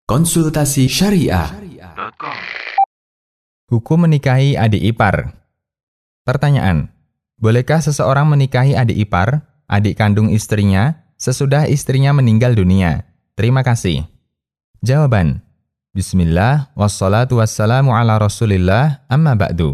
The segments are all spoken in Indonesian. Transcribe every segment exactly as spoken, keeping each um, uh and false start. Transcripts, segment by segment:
Konsultasi Syariah. Hukum menikahi adik ipar. Pertanyaan: bolehkah seseorang menikahi adik ipar, adik kandung istrinya, sesudah istrinya meninggal dunia? Terima kasih. Jawaban: Bismillah, wassalatu wassalamu ala rasulillah, amma ba'du.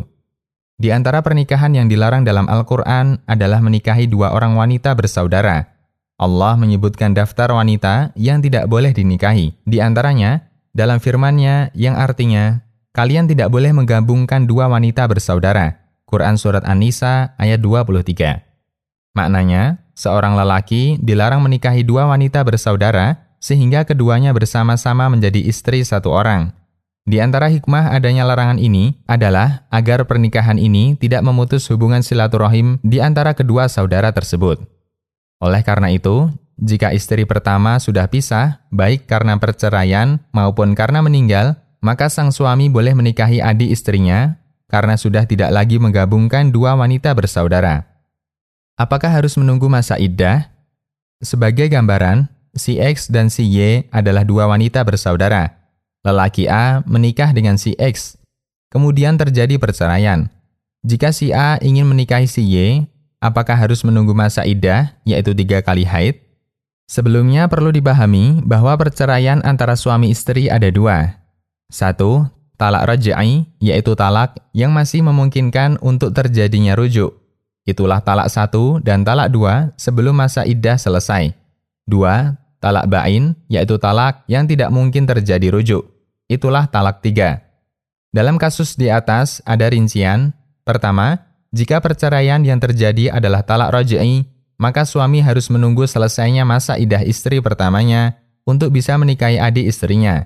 Di antara pernikahan yang dilarang dalam Al-Quran adalah menikahi dua orang wanita bersaudara. Allah menyebutkan daftar wanita yang tidak boleh dinikahi. Di antaranya, dalam firman-Nya yang artinya, kalian tidak boleh menggabungkan dua wanita bersaudara. Quran Surat An-Nisa ayat dua puluh tiga. Maknanya, seorang lelaki dilarang menikahi dua wanita bersaudara sehingga keduanya bersama-sama menjadi istri satu orang. Di antara hikmah adanya larangan ini adalah agar pernikahan ini tidak memutus hubungan silaturahim di antara kedua saudara tersebut. Oleh karena itu, jika istri pertama sudah pisah, baik karena perceraian maupun karena meninggal, maka sang suami boleh menikahi adik istrinya karena sudah tidak lagi menggabungkan dua wanita bersaudara. Apakah harus menunggu masa iddah? Sebagai gambaran, si X dan si Y adalah dua wanita bersaudara. Lelaki A menikah dengan si X, kemudian terjadi perceraian. Jika si A ingin menikahi si Y, apakah harus menunggu masa iddah, yaitu tiga kali haid? Sebelumnya perlu dipahami bahwa perceraian antara suami istri ada dua. Satu, talak raj'i, yaitu talak yang masih memungkinkan untuk terjadinya rujuk. Itulah talak satu dan talak dua sebelum masa iddah selesai. Dua, talak ba'in, yaitu talak yang tidak mungkin terjadi rujuk. Itulah talak tiga. Dalam kasus di atas ada rincian. Pertama, jika perceraian yang terjadi adalah talak raj'i, maka suami harus menunggu selesainya masa iddah istri pertamanya untuk bisa menikahi adik istrinya.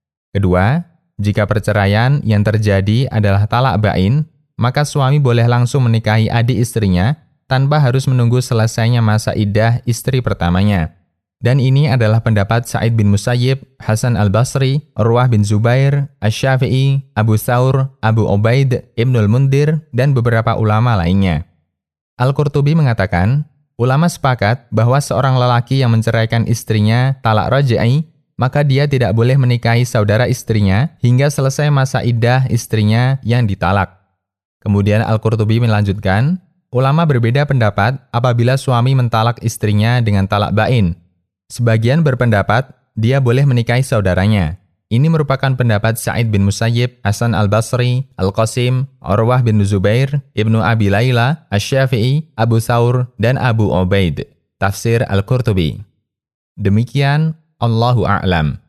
Kedua, jika perceraian yang terjadi adalah talak ba'in, maka suami boleh langsung menikahi adik istrinya tanpa harus menunggu selesainya masa iddah istri pertamanya. Dan ini adalah pendapat Sa'id bin Musayyib, Hasan al-Basri, Urwah bin Zubair, Asy-Syafi'i, Abu Thawr, Abu Ubaid, Ibnul Mundir, dan beberapa ulama lainnya. Al-Qurtubi mengatakan, ulama sepakat bahwa seorang lelaki yang menceraikan istrinya talak raj'i, maka dia tidak boleh menikahi saudara istrinya hingga selesai masa iddah istrinya yang ditalak. Kemudian Al-Qurtubi melanjutkan, ulama berbeda pendapat apabila suami mentalak istrinya dengan talak ba'in. Sebagian berpendapat dia boleh menikahi saudaranya. Ini merupakan pendapat Sa'id bin Musayyib, Hasan al-Basri, Al-Qasim, Urwah bin Zubair, Ibnu Abi Layla, Asy-Syafi'i, Abu Thawr, dan Abu Ubaid. Tafsir Al-Qurtubi. Demikian, Allahu a'lam.